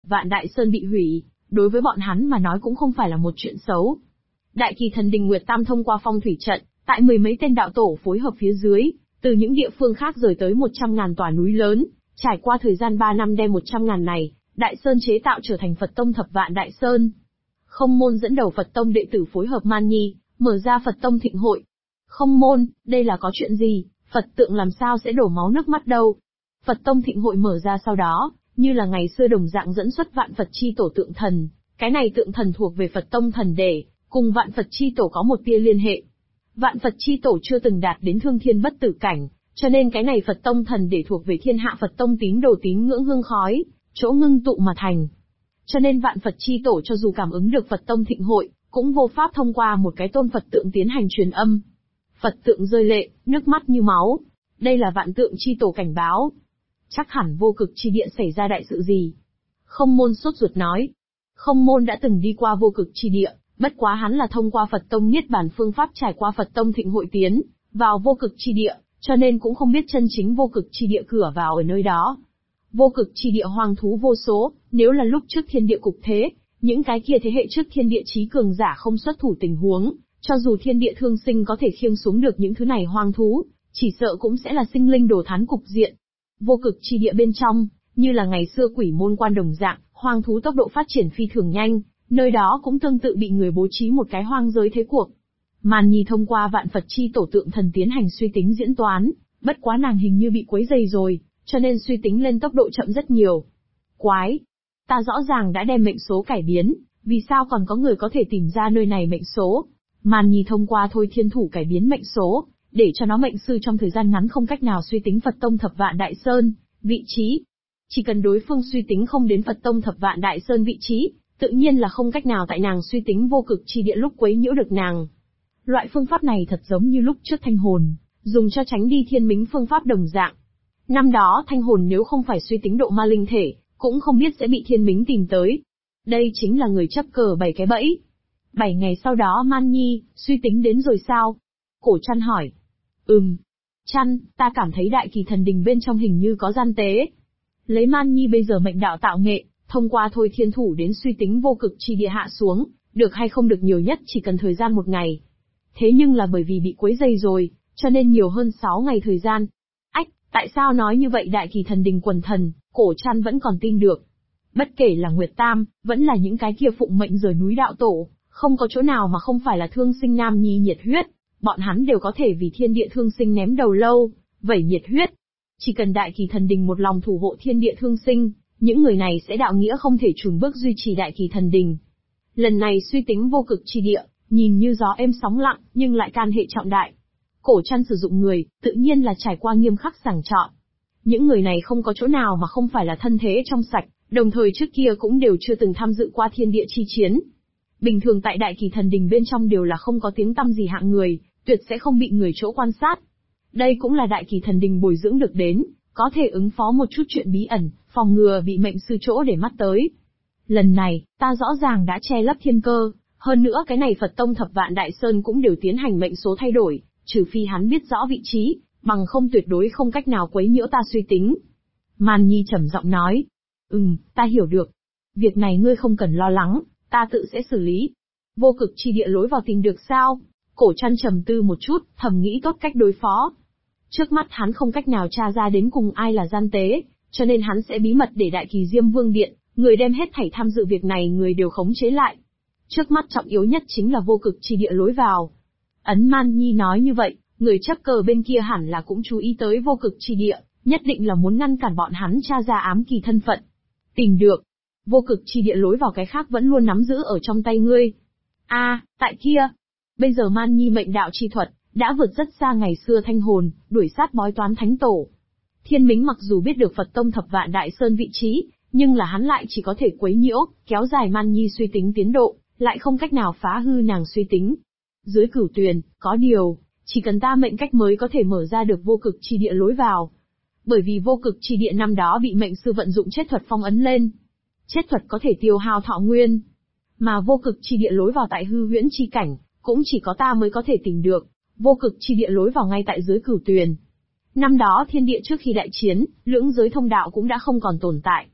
Vạn Đại Sơn bị hủy, đối với bọn hắn mà nói cũng không phải là một chuyện xấu. Đại Kỳ Thần Đình Nguyệt Tam thông qua phong thủy trận, tại mười mấy tên đạo tổ phối hợp phía dưới, từ những địa phương khác rời tới 100.000 tòa núi lớn, trải qua thời gian 3 năm đem 100.000 này, Đại Sơn chế tạo trở thành Phật Tông Thập Vạn Đại Sơn. Không Môn dẫn đầu Phật Tông đệ tử phối hợp Man Nhi, mở ra Phật Tông Thịnh Hội. Không Môn, đây là có chuyện gì, Phật tượng làm sao sẽ đổ máu nước mắt đâu. Phật Tông Thịnh Hội mở ra sau đó, như là ngày xưa đồng dạng dẫn xuất Vạn Phật Chi Tổ tượng thần, cái này tượng thần thuộc về Phật Tông thần để, cùng Vạn Phật Chi Tổ có một tia liên hệ. Vạn Phật Chi Tổ chưa từng đạt đến thương thiên bất tử cảnh, cho nên cái này Phật Tông thần để thuộc về thiên hạ Phật Tông tín đồ tín ngưỡng hương khói, chỗ ngưng tụ mà thành. Cho nên Vạn Phật Chi Tổ cho dù cảm ứng được Phật Tông Thịnh Hội, cũng vô pháp thông qua một cái tôn Phật tượng tiến hành truyền âm. Phật tượng rơi lệ, nước mắt như máu. Đây là Vạn Tượng Chi Tổ cảnh báo. Chắc hẳn vô cực chi địa xảy ra đại sự gì. Không Môn sốt ruột nói. Không Môn đã từng đi qua vô cực chi địa, bất quá hắn là thông qua Phật Tông Niết Bàn phương pháp trải qua Phật Tông Thịnh Hội tiến vào vô cực chi địa, cho nên cũng không biết chân chính vô cực chi địa cửa vào ở nơi đó. Vô cực chi địa hoang thú vô số, nếu là lúc trước thiên địa cục thế, những cái kia thế hệ trước thiên địa chí cường giả không xuất thủ tình huống, cho dù thiên địa thương sinh có thể khiêng xuống được những thứ này hoang thú, chỉ sợ cũng sẽ là sinh linh đồ thán cục diện. Vô cực chi địa bên trong, như là ngày xưa Quỷ Môn Quan đồng dạng, hoang thú tốc độ phát triển phi thường nhanh, nơi đó cũng tương tự bị người bố trí một cái hoang giới thế cuộc. Man Nhi thông qua Vạn Phật Chi Tổ tượng thần tiến hành suy tính diễn toán, bất quá nàng hình như bị quấy dày rồi, cho nên suy tính lên tốc độ chậm rất nhiều. Quái! Ta rõ ràng đã đem mệnh số cải biến, vì sao còn có người có thể tìm ra nơi này mệnh số? Man Nhi thông qua Thôi Thiên Thủ cải biến mệnh số, để cho nó mệnh sư trong thời gian ngắn không cách nào suy tính Phật Tông Thập Vạn Đại Sơn, vị trí. Chỉ cần đối phương suy tính không đến Phật Tông Thập Vạn Đại Sơn vị trí, tự nhiên là không cách nào tại nàng suy tính vô cực chi địa lúc quấy nhiễu được nàng. Loại phương pháp này thật giống như lúc trước thanh hồn, dùng cho tránh đi thiên mính phương pháp đồng dạng. Năm đó thanh hồn nếu không phải suy tính độ ma linh thể, cũng không biết sẽ bị thiên mính tìm tới. Đây chính là người chấp cờ bày cái bẫy. 7 ngày sau đó Man Nhi, suy tính đến rồi sao? Cổ Trăn hỏi. Trăn, ta cảm thấy Đại Kỳ Thần Đình bên trong hình như có gian tế. Lấy Man Nhi bây giờ mệnh đạo tạo nghệ, thông qua Thôi Thiên Thủ đến suy tính vô cực chi địa hạ xuống, được hay không được nhiều nhất chỉ cần thời gian 1 ngày. Thế nhưng là bởi vì bị quấy dày rồi, cho nên nhiều hơn 6 ngày thời gian. Ách, tại sao nói như vậy Đại Kỳ Thần Đình quần thần, Cổ Trăn vẫn còn tin được. Bất kể là Nguyệt Tam, vẫn là những cái kia phụng mệnh rời núi đạo tổ, không có chỗ nào mà không phải là thương sinh nam nhi nhiệt huyết, bọn hắn đều có thể vì thiên địa thương sinh ném đầu lâu, vẩy nhiệt huyết. Chỉ cần Đại Kỳ Thần Đình một lòng thủ hộ thiên địa thương sinh, những người này sẽ đạo nghĩa không thể chùn bước duy trì Đại Kỳ Thần Đình. Lần này suy tính vô cực chi địa, nhìn như gió êm sóng lặng, nhưng lại can hệ trọng đại. Cổ Trăn sử dụng người, tự nhiên là trải qua nghiêm khắc sàng chọn. Những người này không có chỗ nào mà không phải là thân thế trong sạch, đồng thời trước kia cũng đều chưa từng tham dự qua thiên địa chi chiến. Bình thường tại Đại Kỳ Thần Đình bên trong đều là không có tiếng tăm gì hạng người, tuyệt sẽ không bị người chỗ quan sát. Đây cũng là Đại Kỳ Thần Đình bồi dưỡng được đến, có thể ứng phó một chút chuyện bí ẩn, phòng ngừa bị mệnh sư chỗ để mắt tới. Lần này, ta rõ ràng đã che lấp thiên cơ, hơn nữa cái này Phật Tông Thập Vạn Đại Sơn cũng đều tiến hành mệnh số thay đổi, trừ phi hắn biết rõ vị trí, bằng không tuyệt đối không cách nào quấy nhiễu ta suy tính. Man Nhi trầm giọng nói. Ta hiểu được. Việc này ngươi không cần lo lắng, ta tự sẽ xử lý. Vô cực chi địa lối vào tìm được sao? Cổ Trăn trầm tư một chút, thầm nghĩ tốt cách đối phó. Trước mắt hắn không cách nào tra ra đến cùng ai là gian tế, cho nên hắn sẽ bí mật để Đại Kỳ Diêm Vương Điện, người đem hết thảy tham dự việc này người đều khống chế lại. Trước mắt trọng yếu nhất chính là vô cực chi địa lối vào. Ấn Man Nhi nói như vậy, người chấp cờ bên kia hẳn là cũng chú ý tới vô cực chi địa, nhất định là muốn ngăn cản bọn hắn tra ra ám kỳ thân phận. Tìm được. Vô cực chi địa lối vào cái khác vẫn luôn nắm giữ ở trong tay ngươi. Tại kia. Bây giờ Man Nhi mệnh đạo chi thuật, đã vượt rất xa ngày xưa thanh hồn, đuổi sát bói toán thánh tổ. Thiên Mính mặc dù biết được Phật Tông Thập Vạn Đại Sơn vị trí, nhưng là hắn lại chỉ có thể quấy nhiễu, kéo dài Man Nhi suy tính tiến độ, lại không cách nào phá hư nàng suy tính. Dưới Cửu Tuyền, có điều, chỉ cần ta mệnh cách mới có thể mở ra được vô cực chi địa lối vào. Bởi vì vô cực chi địa năm đó bị mệnh sư vận dụng chết thuật phong ấn lên. Chết thuật có thể tiêu hao thọ nguyên. Mà vô cực chi địa lối vào tại hư huyễn chi cảnh, cũng chỉ có ta mới có thể tìm được. Vô cực chi địa lối vào ngay tại dưới Cửu Tuyền. Năm đó thiên địa trước khi đại chiến, lưỡng giới thông đạo cũng đã không còn tồn tại.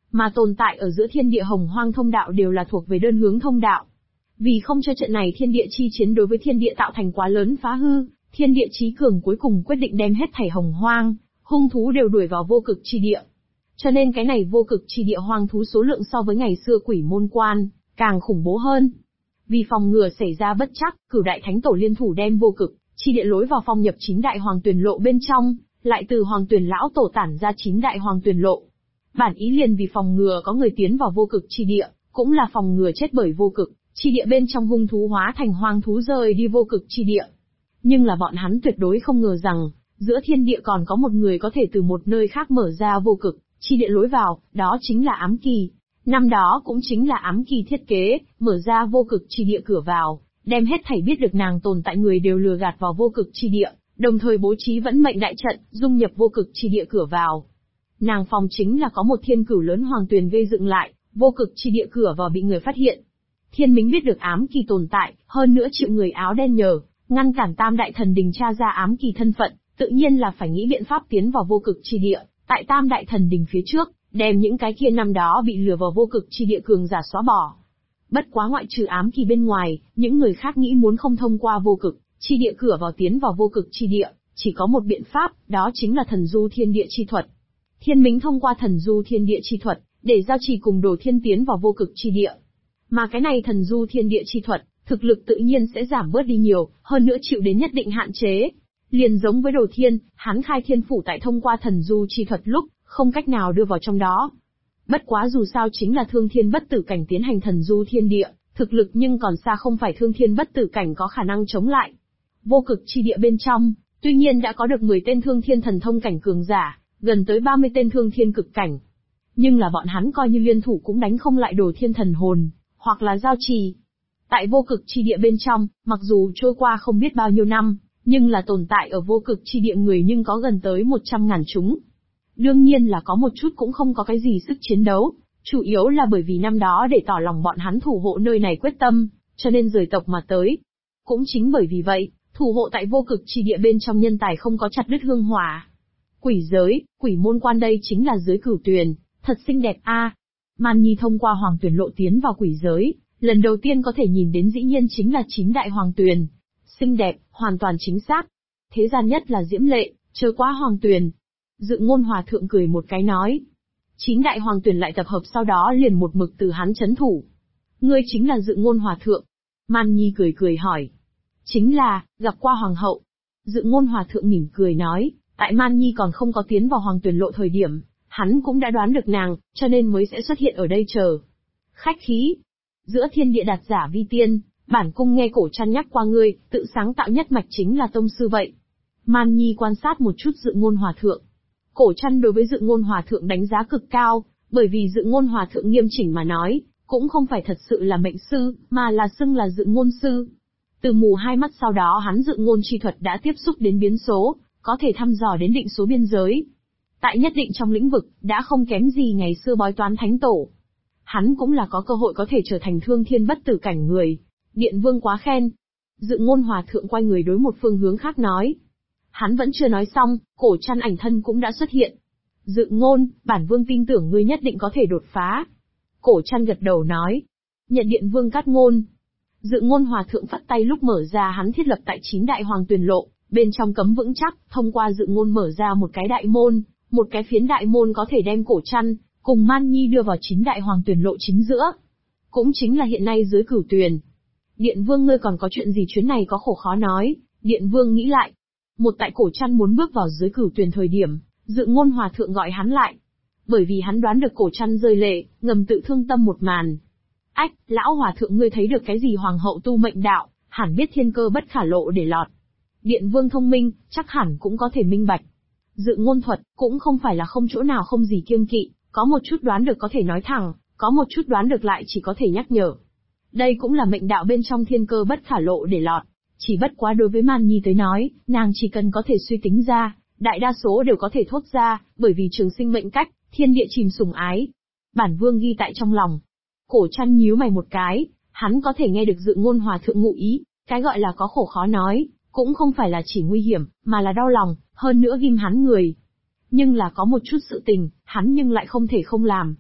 mà tồn tại ở giữa thiên địa hồng hoang thông đạo đều là thuộc về đơn hướng thông đạo. Vì không cho trận này thiên địa chi chiến đối với thiên địa tạo thành quá lớn phá hư, thiên địa chí cường cuối cùng quyết định đem hết thảy hồng hoang, hung thú đều đuổi vào vô cực chi địa. Cho nên cái này vô cực chi địa hoang thú số lượng so với ngày xưa quỷ môn quan, càng khủng bố hơn. Vì phòng ngừa xảy ra bất trắc, Cửu Đại Thánh Tổ liên thủ đem vô cực chi địa lối vào phong nhập 9 đại hoàng tuyển lộ bên trong, lại từ hoàng tuyển lão tổ tản ra 9 đại hoàng tuyển lộ. Bản ý liền vì phòng ngừa có người tiến vào vô cực chi địa, cũng là phòng ngừa chết bởi vô cực chi địa bên trong hung thú hóa thành hoang thú rời đi vô cực chi địa. Nhưng là bọn hắn tuyệt đối không ngờ rằng, giữa thiên địa còn có một người có thể từ một nơi khác mở ra vô cực chi địa lối vào, đó chính là Ám Kỳ. Năm đó cũng chính là Ám Kỳ thiết kế, mở ra vô cực chi địa cửa vào, đem hết thảy biết được nàng tồn tại người đều lừa gạt vào vô cực chi địa, đồng thời bố trí vẫn mệnh đại trận, dung nhập vô cực chi địa cửa vào. Nàng phòng chính là có một thiên cửu lớn hoàng tuyền gây dựng lại, vô cực chi địa cửa vào bị người phát hiện. Thiên Mính biết được Ám Kỳ tồn tại, hơn nữa chịu người áo đen nhờ, ngăn cản Tam Đại Thần Đình tra ra Ám Kỳ thân phận, tự nhiên là phải nghĩ biện pháp tiến vào vô cực chi địa, tại Tam Đại Thần Đình phía trước, đem những cái kia năm đó bị lừa vào vô cực chi địa cường giả xóa bỏ. Bất quá ngoại trừ Ám Kỳ bên ngoài, những người khác nghĩ muốn không thông qua vô cực chi địa cửa vào tiến vào vô cực chi địa, chỉ có một biện pháp, đó chính là thần du thiên địa chi thuật. Thiên Mính thông qua thần du thiên địa chi thuật, để giao trì cùng Đồ Thiên tiến vào vô cực chi địa. Mà cái này thần du thiên địa chi thuật, thực lực tự nhiên sẽ giảm bớt đi nhiều, hơn nữa chịu đến nhất định hạn chế. Liền giống với Đồ Thiên, hắn khai thiên phủ tại thông qua thần du chi thuật lúc, không cách nào đưa vào trong đó. Bất quá dù sao chính là thương thiên bất tử cảnh tiến hành thần du thiên địa, thực lực nhưng còn xa không phải thương thiên bất tử cảnh có khả năng chống lại. Vô cực chi địa bên trong, tuy nhiên đã có được 10 tên thương thiên thần thông cảnh cường giả, gần tới 30 tên thương thiên cực cảnh. Nhưng là bọn hắn coi như liên thủ cũng đánh không lại Đồ Thiên thần hồn, hoặc là giao trì. Tại vô cực chi địa bên trong, mặc dù trôi qua không biết bao nhiêu năm, nhưng là tồn tại ở vô cực chi địa người nhưng có gần tới 100.000 chúng. Đương nhiên là có một chút cũng không có cái gì sức chiến đấu, chủ yếu là bởi vì năm đó để tỏ lòng bọn hắn thủ hộ nơi này quyết tâm, cho nên rời tộc mà tới. Cũng chính bởi vì vậy, thủ hộ tại vô cực chi địa bên trong nhân tài không có chặt đứt hương hỏa. Quỷ giới, quỷ môn quan đây chính là giới Cửu Tuyền, thật xinh đẹp a. Man Nhi thông qua hoàng tuyển lộ tiến vào quỷ giới, lần đầu tiên có thể nhìn đến dĩ nhiên chính là 9 đại hoàng tuyền. Xinh đẹp, hoàn toàn chính xác. Thế gian nhất là diễm lệ, chớ quá hoàng tuyền. Dự Ngôn Hòa Thượng cười một cái nói. 9 đại hoàng tuyền lại tập hợp sau đó liền một mực từ hắn chấn thủ. Ngươi chính là Dự Ngôn Hòa Thượng. Man Nhi cười cười hỏi. Chính là, gặp qua hoàng hậu. Dự Ngôn Hòa Thượng mỉm cười nói, tại Man Nhi còn không có tiến vào hoàng tuyển lộ thời điểm, hắn cũng đã đoán được nàng, cho nên mới sẽ xuất hiện ở đây chờ. Khách khí. Giữa thiên địa đạt giả vi tiên, bản cung nghe Cổ Trăn nhắc qua ngươi, tự sáng tạo nhất mạch chính là tông sư vậy. Man Nhi quan sát một chút Dự Ngôn Hòa Thượng. Cổ Trăn đối với Dự Ngôn Hòa Thượng đánh giá cực cao, bởi vì Dự Ngôn Hòa Thượng nghiêm chỉnh mà nói, cũng không phải thật sự là mệnh sư, mà là xưng là Dự Ngôn sư. Từ mù hai mắt sau đó hắn Dự Ngôn chi thuật đã tiếp xúc đến biến số, có thể thăm dò đến định số biên giới. Tại nhất định trong lĩnh vực, đã không kém gì ngày xưa bói toán thánh tổ. Hắn cũng là có cơ hội có thể trở thành thương thiên bất tử cảnh người. Điện Vương quá khen. Dự Ngôn Hòa Thượng quay người đối một phương hướng khác nói. Hắn vẫn chưa nói xong, Cổ Trăn ảnh thân cũng đã xuất hiện. Dự Ngôn, bản Vương tin tưởng ngươi nhất định có thể đột phá. Cổ Trăn gật đầu nói. Nhận Điện Vương cát ngôn. Dự Ngôn Hòa Thượng phất tay lúc mở ra hắn thiết lập tại 9 đại hoàng tuyển lộ, bên trong cấm vững chắc, thông qua Dự Ngôn mở ra một cái đại môn, một cái phiến đại môn có thể đem Cổ Trăn cùng Man Nhi đưa vào 9 đại hoàng tuyển lộ chính giữa. Cũng chính là hiện nay dưới Cửu Tuyền. Điện Vương ngươi còn có chuyện gì chuyến này có khổ khó nói, Điện Vương nghĩ lại. Một tại Cổ Trăn muốn bước vào dưới Cửu Tuyền thời điểm, Dự Ngôn Hòa Thượng gọi hắn lại. Bởi vì hắn đoán được Cổ Trăn rơi lệ, ngầm tự thương tâm một màn. Ách, lão Hòa Thượng ngươi thấy được cái gì hoàng hậu tu mệnh đạo, hẳn biết thiên cơ bất khả lộ để lọt. Điện Vương thông minh, chắc hẳn cũng có thể minh bạch. Dự Ngôn thuật, cũng không phải là không chỗ nào không gì kiêng kỵ, có một chút đoán được có thể nói thẳng, có một chút đoán được lại chỉ có thể nhắc nhở. Đây cũng là mệnh đạo bên trong thiên cơ bất khả lộ để lọt. Chỉ bất quá đối với Man Nhi tới nói, nàng chỉ cần có thể suy tính ra, đại đa số đều có thể thốt ra, bởi vì trường sinh mệnh cách, thiên địa chìm sủng ái. Bản Vương ghi tại trong lòng. Cổ Trăn nhíu mày một cái, hắn có thể nghe được Dự Ngôn Hòa Thượng ngụ ý, cái gọi là có khổ khó nói, cũng không phải là chỉ nguy hiểm, mà là đau lòng, hơn nữa ghim hắn người. Nhưng là có một chút sự tình, hắn nhưng lại không thể không làm.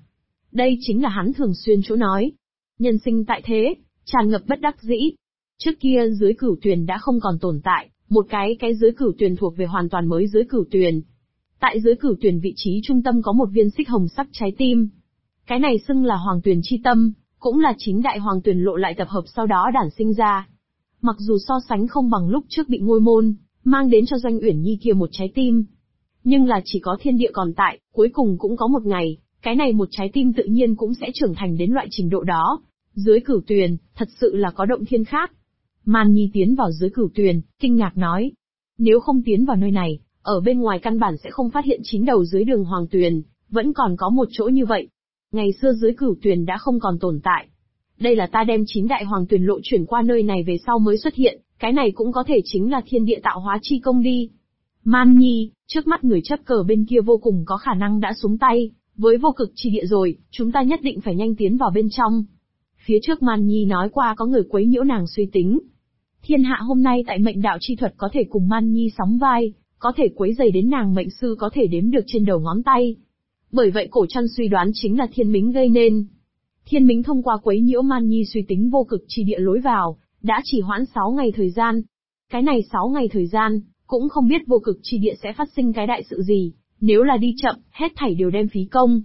Đây chính là hắn thường xuyên chỗ nói. Nhân sinh tại thế, tràn ngập bất đắc dĩ. Trước kia dưới Cửu Tuyền đã không còn tồn tại, một cái dưới Cửu Tuyền thuộc về hoàn toàn mới dưới Cửu Tuyền. Tại dưới Cửu Tuyền vị trí trung tâm có một viên xích hồng sắc trái tim. Cái này xưng là Hoàng Tuyền chi tâm, cũng là chính đại Hoàng Tuyền lộ lại tập hợp sau đó đản sinh ra. Mặc dù so sánh không bằng lúc trước bị Ngôi Môn mang đến cho Doanh Uyển Nhi kia một trái tim, nhưng là chỉ có thiên địa còn tại, cuối cùng cũng có một ngày, cái này một trái tim tự nhiên cũng sẽ trưởng thành đến loại trình độ đó. Dưới Cửu Tuyền, thật sự là có động thiên khác. Man Nhi tiến vào dưới Cửu Tuyền, kinh ngạc nói. Nếu không tiến vào nơi này, ở bên ngoài căn bản sẽ không phát hiện chín đầu dưới đường Hoàng Tuyền, vẫn còn có một chỗ như vậy. Ngày xưa dưới Cửu Tuyền đã không còn tồn tại. Đây là ta đem chín đại Hoàng Tuyền lộ chuyển qua nơi này về sau mới xuất hiện, cái này cũng có thể chính là thiên địa tạo hóa chi công đi. Man Nhi, trước mắt người chấp cờ bên kia vô cùng có khả năng đã xuống tay với vô cực chi địa rồi, chúng ta nhất định phải nhanh tiến vào bên trong. Phía trước Man Nhi nói qua có người quấy nhiễu nàng suy tính. Thiên hạ hôm nay tại mệnh đạo chi thuật có thể cùng Man Nhi sóng vai, có thể quấy rầy đến nàng mệnh sư có thể đếm được trên đầu ngón tay. Bởi vậy Cổ Trăn suy đoán chính là Thiên Mính gây nên. Thiên Mính thông qua quấy nhiễu Man Nhi suy tính vô cực chi địa lối vào, đã chỉ hoãn 6 ngày thời gian. Cái này 6 ngày thời gian, cũng không biết vô cực chi địa sẽ phát sinh cái đại sự gì, nếu là đi chậm, hết thảy đều đem phí công.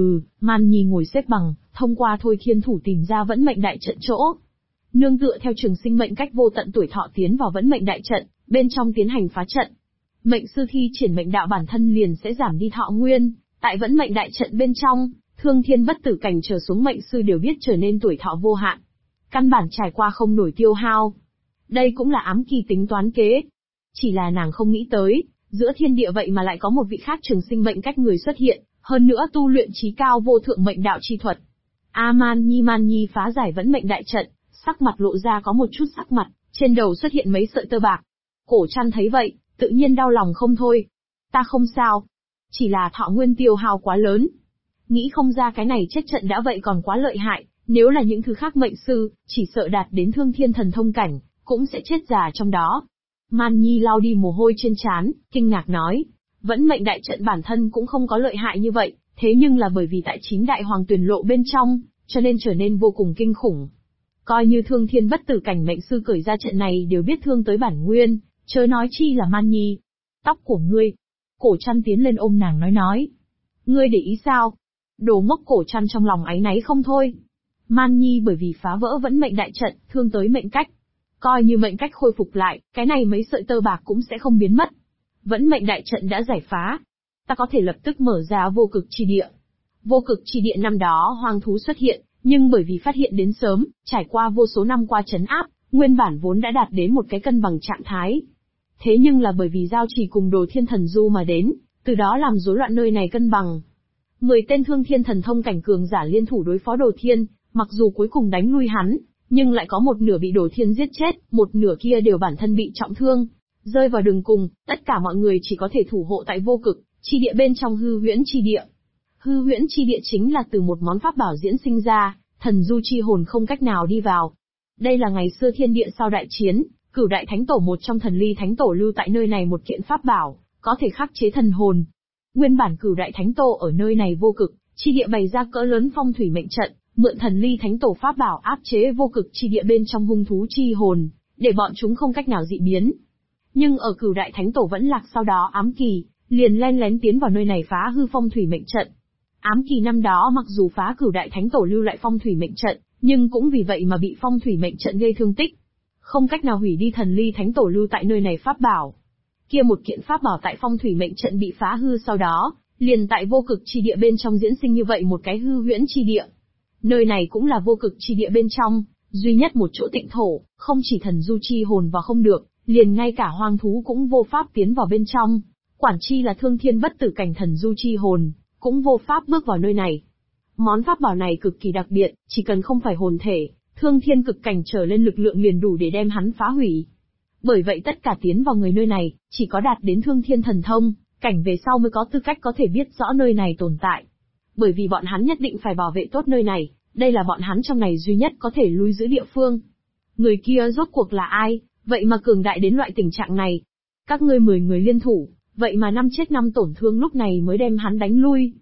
Man Nhi ngồi xếp bằng, thông qua Thôi Thiên Thủ tìm ra vẫn mệnh đại trận chỗ. Nương tựa theo trường sinh mệnh cách vô tận tuổi thọ tiến vào vẫn mệnh đại trận, bên trong tiến hành phá trận. Mệnh sư thi triển mệnh đạo bản thân liền sẽ giảm đi thọ nguyên, tại vẫn mệnh đại trận bên trong, thương thiên bất tử cảnh trở xuống mệnh sư đều biết trở nên tuổi thọ vô hạn. Căn bản trải qua không nổi tiêu hao. Đây cũng là ám kỳ tính toán kế. Chỉ là nàng không nghĩ tới, giữa thiên địa vậy mà lại có một vị khác trường sinh mệnh cách người xuất hiện, hơn nữa tu luyện trí cao vô thượng mệnh đạo chi thuật. Man Nhi phá giải vẫn mệnh đại trận, sắc mặt lộ ra có một chút sắc mặt, trên đầu xuất hiện mấy sợi tơ bạc. Cổ Trăn thấy vậy, tự nhiên đau lòng không thôi. Ta không sao. Chỉ là thọ nguyên tiêu hao quá lớn. Nghĩ không ra cái này chết trận đã vậy còn quá lợi hại, nếu là những thứ khác mệnh sư, chỉ sợ đạt đến thương thiên thần thông cảnh, cũng sẽ chết già trong đó. Man Nhi lau đi mồ hôi trên trán, kinh ngạc nói, vẫn mệnh đại trận bản thân cũng không có lợi hại như vậy, thế nhưng là bởi vì tại chín đại Hoàng Tuyền lộ bên trong, cho nên trở nên vô cùng kinh khủng. Coi như thương thiên bất tử cảnh mệnh sư cởi ra trận này đều biết thương tới bản nguyên, chớ nói chi là Man Nhi. Tóc của ngươi. Cổ Trăn tiến lên ôm nàng nói. Ngươi để ý sao? Đồ ngốc. Cổ Trăn trong lòng áy náy không thôi. Man Nhi bởi vì phá vỡ vẫn mệnh đại trận, thương tới mệnh cách. Coi như mệnh cách khôi phục lại, cái này mấy sợi tơ bạc cũng sẽ không biến mất. Vẫn mệnh đại trận đã giải phá. Ta có thể lập tức mở ra vô cực chi địa. Vô cực chi địa năm đó hoang thú xuất hiện, nhưng bởi vì phát hiện đến sớm, trải qua vô số năm qua trấn áp, nguyên bản vốn đã đạt đến một cái cân bằng trạng thái. Thế nhưng là bởi vì giao trì cùng Đồ Thiên Thần Du mà đến, từ đó làm rối loạn nơi này cân bằng. 10 tên thương thiên thần thông cảnh cường giả liên thủ đối phó Đồ Thiên, mặc dù cuối cùng đánh lui hắn, nhưng lại có một nửa bị Đồ Thiên giết chết, một nửa kia đều bản thân bị trọng thương, rơi vào đường cùng, tất cả mọi người chỉ có thể thủ hộ tại vô cực chi địa bên trong hư huyễn chi địa. Hư huyễn chi địa chính là từ một món pháp bảo diễn sinh ra, thần du chi hồn không cách nào đi vào. Đây là ngày xưa thiên địa sau đại chiến, Cửu Đại Thánh Tổ một trong thần ly Thánh Tổ lưu tại nơi này một kiện pháp bảo, có thể khắc chế thần hồn. Nguyên bản Cửu Đại Thánh Tổ ở nơi này vô cực chi địa bày ra cỡ lớn phong thủy mệnh trận, mượn thần ly Thánh Tổ pháp bảo áp chế vô cực chi địa bên trong hung thú chi hồn, để bọn chúng không cách nào dị biến. Nhưng ở Cửu Đại Thánh Tổ vẫn lạc sau đó ám kỳ, liền len lén tiến vào nơi này phá hư phong thủy mệnh trận. Ám kỳ năm đó mặc dù phá Cửu Đại Thánh Tổ lưu lại phong thủy mệnh trận, nhưng cũng vì vậy mà bị phong thủy mệnh trận gây thương tích. Không cách nào hủy đi thần ly Thánh Tổ lưu tại nơi này pháp bảo. Kia một kiện pháp bảo tại phong thủy mệnh trận bị phá hư sau đó, liền tại vô cực chi địa bên trong diễn sinh như vậy một cái hư huyễn chi địa. Nơi này cũng là vô cực chi địa bên trong, duy nhất một chỗ tịnh thổ, không chỉ thần du chi hồn vào không được, liền ngay cả hoang thú cũng vô pháp tiến vào bên trong. Quản chi là thương thiên bất tử cảnh thần du chi hồn, cũng vô pháp bước vào nơi này. Món pháp bảo này cực kỳ đặc biệt, chỉ cần không phải hồn thể, thương thiên cực cảnh trở lên lực lượng liền đủ để đem hắn phá hủy. Bởi vậy tất cả tiến vào người nơi này, chỉ có đạt đến thương thiên thần thông, cảnh về sau mới có tư cách có thể biết rõ nơi này tồn tại. Bởi vì bọn hắn nhất định phải bảo vệ tốt nơi này, đây là bọn hắn trong này duy nhất có thể lui giữ địa phương. Người kia rốt cuộc là ai, vậy mà cường đại đến loại tình trạng này? Các ngươi 10 người liên thủ, vậy mà 5 chết 5 tổn thương lúc này mới đem hắn đánh lui.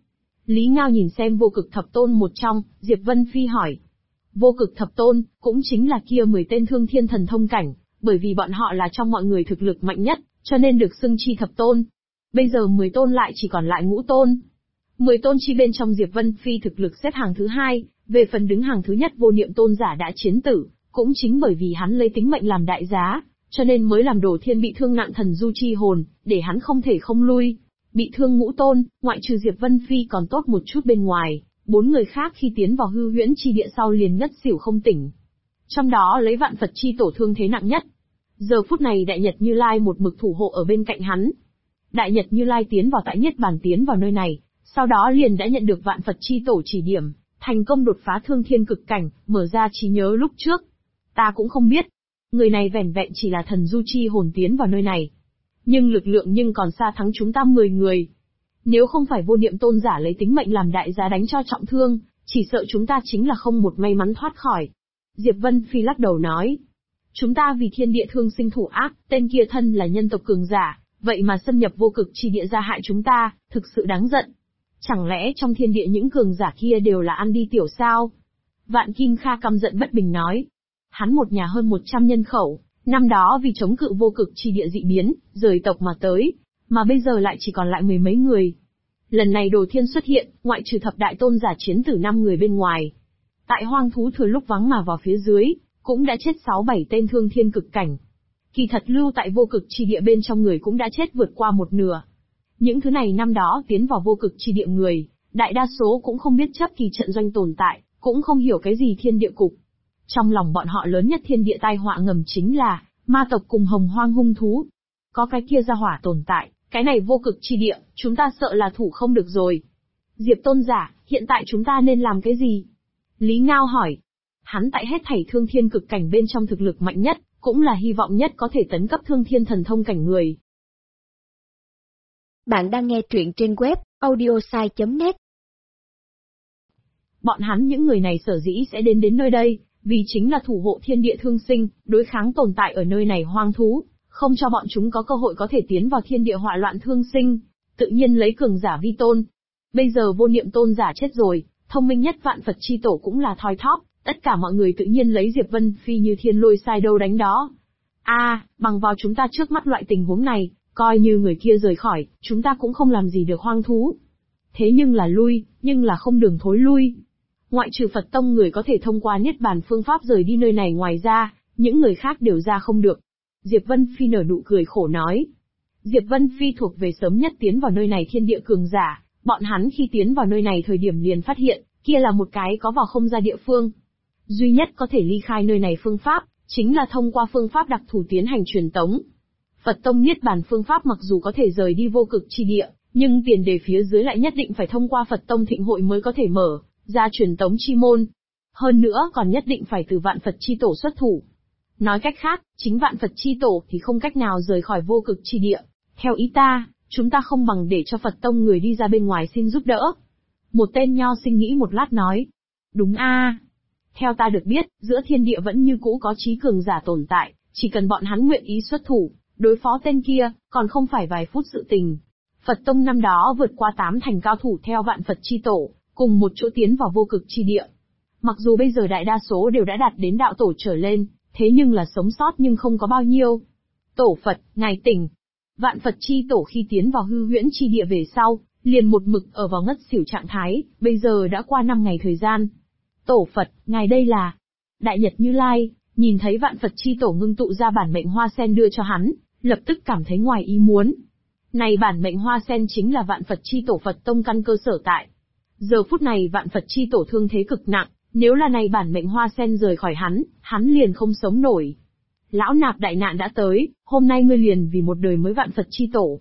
Lý Ngao nhìn xem vô cực thập tôn một trong, Diệp Vân Phi hỏi. Vô cực thập tôn, cũng chính là kia 10 tên thương thiên thần thông cảnh, bởi vì bọn họ là trong mọi người thực lực mạnh nhất, cho nên được xưng chi thập tôn. Bây giờ 10 tôn lại chỉ còn lại ngũ tôn. 10 tôn chi bên trong Diệp Vân Phi thực lực xếp hàng thứ 2, về phần đứng hàng thứ nhất vô niệm tôn giả đã chiến tử, cũng chính bởi vì hắn lấy tính mệnh làm đại giá, cho nên mới làm Đồ Thiên bị thương nặng thần du chi hồn, để hắn không thể không lui. Bị thương ngũ tôn, ngoại trừ Diệp Vân Phi còn tốt một chút bên ngoài, 4 người khác khi tiến vào hư huyễn chi địa sau liền ngất xỉu không tỉnh. Trong đó lấy Vạn Phật chi tổ thương thế nặng nhất. Giờ phút này Đại Nhật Như Lai một mực thủ hộ ở bên cạnh hắn. Đại Nhật Như Lai tiến vào tại Niết Bàn tiến vào nơi này, sau đó liền đã nhận được Vạn Phật chi tổ chỉ điểm, thành công đột phá thương thiên cực cảnh, mở ra trí nhớ lúc trước. Ta cũng không biết, người này vẻn vẹn chỉ là thần du chi hồn tiến vào nơi này, nhưng lực lượng nhưng còn xa thắng chúng ta 10 người. Nếu không phải vô niệm tôn giả lấy tính mệnh làm đại giá đánh cho trọng thương, chỉ sợ chúng ta chính là không một may mắn thoát khỏi. Diệp Vân Phi lắc đầu nói. Chúng ta vì thiên địa thương sinh thủ ác, tên kia thân là nhân tộc cường giả, vậy mà xâm nhập vô cực chi địa ra hại chúng ta, thực sự đáng giận. Chẳng lẽ trong thiên địa những cường giả kia đều là ăn đi tiểu sao? Vạn Kim Kha căm giận bất bình nói. Hắn một nhà hơn 100 nhân khẩu, năm đó vì chống cự vô cực chi địa dị biến, rời tộc mà tới, mà bây giờ lại chỉ còn lại 10 mấy người. Lần này Đồ Thiên xuất hiện, ngoại trừ thập đại tôn giả chiến tử 5 người bên ngoài. Tại hoang thú thừa lúc vắng mà vào phía dưới, cũng đã chết 6-7 tên thương thiên cực cảnh. Kỳ thật lưu tại vô cực chi địa bên trong người cũng đã chết vượt qua một nửa. Những thứ này năm đó tiến vào vô cực chi địa người, đại đa số cũng không biết chấp kỳ trận doanh tồn tại, cũng không hiểu cái gì thiên địa cục. Trong lòng bọn họ lớn nhất thiên địa tai họa ngầm chính là ma tộc cùng hồng hoang hung thú. Có cái kia ra hỏa tồn tại, cái này vô cực chi địa, chúng ta sợ là thủ không được rồi. Diệp tôn giả, hiện tại chúng ta nên làm cái gì? Lý Ngao hỏi. Hắn tại hết thảy thương thiên cực cảnh bên trong thực lực mạnh nhất, cũng là hy vọng nhất có thể tấn cấp thương thiên thần thông cảnh người. Bạn đang nghe truyện trên web audiosai.net. Bọn hắn những người này sở dĩ sẽ đến nơi đây, vì chính là thủ hộ thiên địa thương sinh, đối kháng tồn tại ở nơi này hoang thú, không cho bọn chúng có cơ hội có thể tiến vào thiên địa họa loạn thương sinh, tự nhiên lấy cường giả vi tôn. Bây giờ vô niệm tôn giả chết rồi, thông minh nhất Vạn Phật chi tổ cũng là thoi thóp, tất cả mọi người tự nhiên lấy Diệp Vân Phi như thiên lôi sai đâu đánh đó. Bằng vào chúng ta trước mắt loại tình huống này, coi như người kia rời khỏi, chúng ta cũng không làm gì được hoang thú. Thế nhưng là không đường thối lui. Ngoại trừ Phật tông người có thể thông qua Niết Bàn phương pháp rời đi nơi này, ngoài ra, những người khác đều ra không được. Diệp Vân Phi nở nụ cười khổ nói. Diệp Vân Phi thuộc về sớm nhất tiến vào nơi này thiên địa cường giả, bọn hắn khi tiến vào nơi này thời điểm liền phát hiện, kia là một cái có vào không ra địa phương. Duy nhất có thể ly khai nơi này phương pháp, chính là thông qua phương pháp đặc thù tiến hành truyền tống. Phật tông Niết Bàn phương pháp mặc dù có thể rời đi vô cực chi địa, nhưng tiền đề phía dưới lại nhất định phải thông qua Phật tông thịnh hội mới có thể mở ra truyền tống chi môn. Hơn nữa còn nhất định phải từ Vạn Phật chi tổ xuất thủ. Nói cách khác, chính Vạn Phật chi tổ thì không cách nào rời khỏi vô cực chi địa. Theo ý ta, chúng ta không bằng để cho Phật tông người đi ra bên ngoài xin giúp đỡ. Một tên nho sinh nghĩ một lát nói. Đúng Theo ta được biết, giữa thiên địa vẫn như cũ có trí cường giả tồn tại, chỉ cần bọn hắn nguyện ý xuất thủ, đối phó tên kia, còn không phải vài phút sự tình. Phật tông năm đó vượt qua 8 thành cao thủ theo Vạn Phật chi tổ, cùng một chỗ tiến vào vô cực chi địa. Mặc dù bây giờ đại đa số đều đã đạt đến đạo tổ trở lên, thế nhưng là sống sót nhưng không có bao nhiêu. Tổ Phật, ngài tỉnh. Vạn Phật chi tổ khi tiến vào hư huyễn chi địa về sau, liền một mực ở vào ngất xỉu trạng thái, bây giờ đã qua 5 ngày thời gian. Tổ Phật, ngài đây là... Đại Nhật Như Lai, nhìn thấy Vạn Phật chi tổ ngưng tụ ra bản mệnh hoa sen đưa cho hắn, lập tức cảm thấy ngoài ý muốn. Này bản mệnh hoa sen chính là Vạn Phật chi tổ Phật tông căn cơ sở tại. Giờ phút này Vạn Phật chi tổ thương thế cực nặng, nếu là này bản mệnh hoa sen rời khỏi hắn liền không sống nổi. Lão nạp đại nạn đã tới, hôm nay ngươi liền vì một đời mới Vạn Phật chi tổ.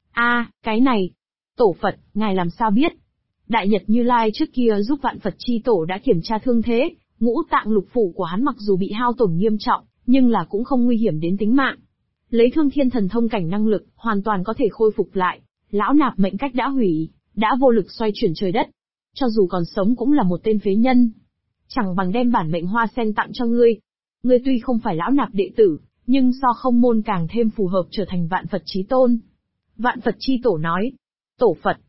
Cái này. Tổ Phật, ngài làm sao biết? Đại Nhật Như Lai trước kia giúp Vạn Phật chi tổ đã kiểm tra thương thế, ngũ tạng lục phủ của hắn mặc dù bị hao tổn nghiêm trọng, nhưng là cũng không nguy hiểm đến tính mạng. Lấy thương thiên thần thông cảnh năng lực, hoàn toàn có thể khôi phục lại. Lão nạp mệnh cách đã hủy, đã vô lực xoay chuyển trời đất. Cho dù còn sống cũng là một tên phế nhân. Chẳng bằng đem bản mệnh hoa sen tặng cho ngươi. Ngươi tuy không phải lão nạp đệ tử, nhưng so không môn càng thêm phù hợp trở thành Vạn Phật chí tôn. Vạn Phật chi tổ nói. Tổ Phật.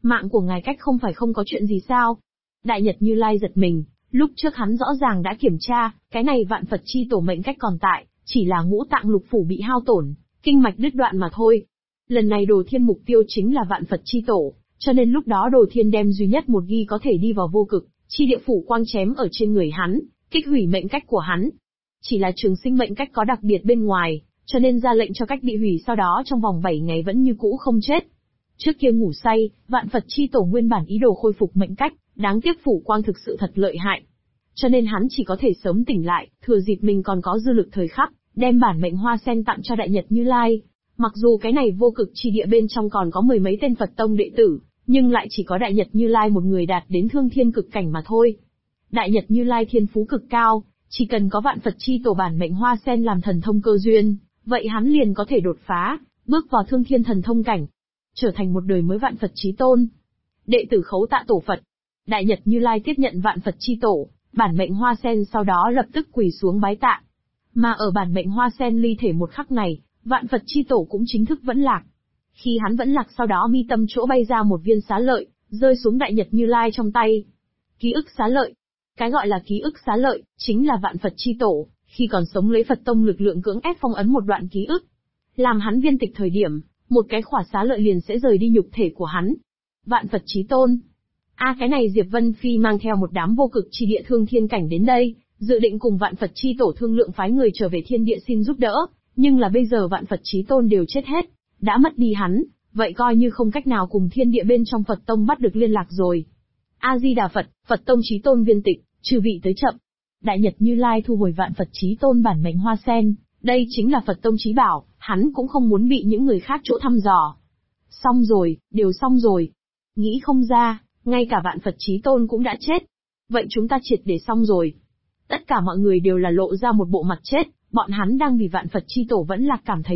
Mạng của ngài Cách không phải không có chuyện gì sao? Đại Nhật Như Lai giật mình, lúc trước hắn rõ ràng đã kiểm tra, cái này Vạn Phật chi tổ mệnh cách còn tại, chỉ là ngũ tạng lục phủ bị hao tổn, kinh mạch đứt đoạn mà thôi. Lần này Đồ Thiên mục tiêu chính là Vạn Phật chi tổ, cho nên lúc đó Đồ Thiên đem duy nhất một ghi có thể đi vào vô cực, chi địa phủ quang chém ở trên người hắn, kích hủy mệnh cách của hắn. Chỉ là trường sinh mệnh cách có đặc biệt bên ngoài, cho nên ra lệnh cho cách bị hủy, sau đó trong vòng 7 ngày vẫn như cũ không chết. Trước kia ngủ say, Vạn Phật chi tổ nguyên bản ý đồ khôi phục mệnh cách, đáng tiếc phủ quang thực sự thật lợi hại. Cho nên hắn chỉ có thể sớm tỉnh lại, thừa dịp mình còn có dư lực thời khắc, đem bản mệnh hoa sen tặng cho Đại Nhật Như Lai. Mặc dù cái này vô cực chi địa bên trong còn có mười mấy tên Phật tông đệ tử, nhưng lại chỉ có Đại Nhật Như Lai một người đạt đến thương thiên cực cảnh mà thôi. Đại Nhật Như Lai thiên phú cực cao, chỉ cần có Vạn Phật chi tổ bản mệnh hoa sen làm thần thông cơ duyên, vậy hắn liền có thể đột phá, bước vào thương thiên thần thông cảnh, trở thành một đời mới Vạn Phật chí tôn. Đệ tử khấu tạ tổ Phật. Đại Nhật Như Lai tiếp nhận Vạn Phật chi tổ, bản mệnh hoa sen, sau đó lập tức quỳ xuống bái tạ. Mà ở bản mệnh hoa sen ly thể một khắc này, Vạn Phật chi tổ cũng chính thức vẫn lạc. Khi hắn vẫn lạc, sau đó mi tâm chỗ bay ra một viên xá lợi, rơi xuống Đại Nhật Như Lai trong tay. Ký ức xá lợi. Cái gọi là ký ức xá lợi, chính là Vạn Phật chi tổ, khi còn sống lấy Phật tông lực lượng cưỡng ép phong ấn một đoạn ký ức. Làm hắn viên tịch thời điểm, một cái khỏa xá lợi liền sẽ rời đi nhục thể của hắn. Vạn Phật chí tôn. Cái này Diệp Vân Phi mang theo một đám vô cực chi địa thương thiên cảnh đến đây, dự định cùng Vạn Phật chi tổ thương lượng phái người trở về thiên địa xin giúp đỡ, nhưng là bây giờ Vạn Phật chí tôn đều chết hết, đã mất đi hắn, vậy coi như không cách nào cùng thiên địa bên trong Phật tông bắt được liên lạc rồi. A Di Đà Phật, Phật tông chí tôn viên tịch, trừ vị tới chậm. Đại Nhật Như Lai thu hồi Vạn Phật chí tôn bản mệnh hoa sen, đây chính là Phật tông chí bảo, hắn cũng không muốn bị những người khác chỗ thăm dò. Xong rồi, đều xong rồi. Nghĩ không ra, ngay cả Vạn Phật chí tôn cũng đã chết. Vậy chúng ta triệt để xong rồi. Tất cả mọi người đều là lộ ra một bộ mặt chết, bọn hắn đang vì Vạn Phật chi tổ vẫn là cảm thấy